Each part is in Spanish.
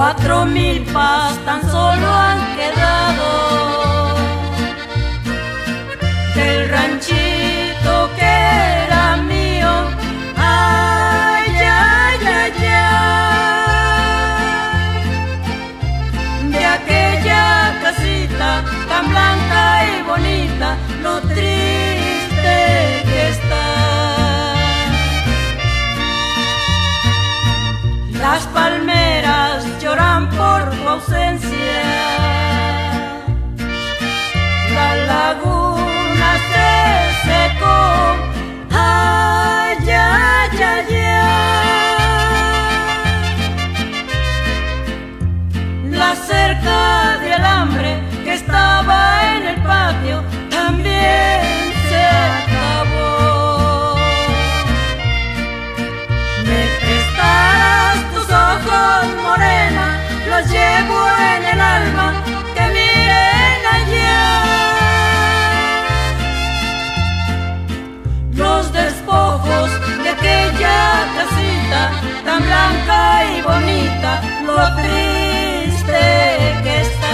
4 milpas tan solo han quedado del ranchito que era mío. Ay, ay, ay, ay, de aquella casita tan blanca y bonita, lo triste que está. Las palmeras lloran por tu ausencia, la laguna se secó. Ay, ay, ay, ay. La cerca de alambre que estaba en el patio también se acabó. Me prestarás tus ojos, morena, los llevo en el alma, que miren allá los despojos de aquella casita tan blanca y bonita, lo triste que está.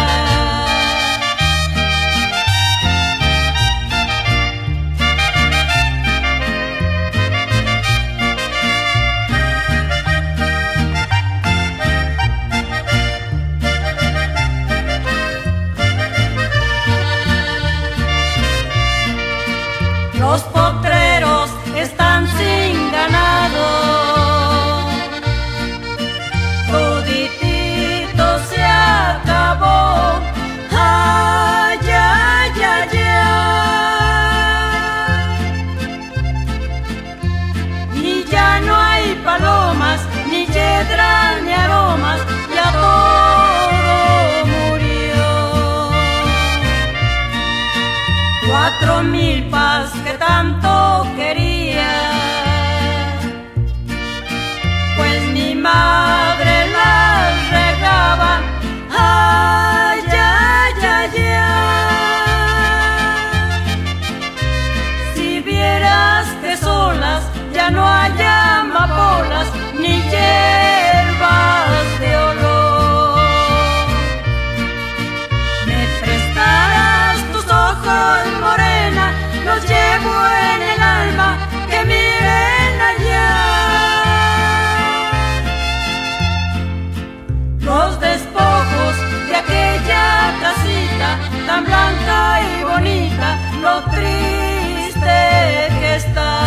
Los potreros están sin ganado, toditito se acabó. Ay, ay, ay, ay. Y ya no hay palomas, ni yedra, ni aromas, ya todo murió. 4 milpas que tanto quería, pues mi madre las regaba. Ay, ay, ay, ay. Si vieras que solas ya no hay amapolas, ni hierbas de olor. Me prestarás tus ojos, morena, los llevo en el alma, que miren allá los despojos de aquella casita tan blanca y bonita, lo triste que está.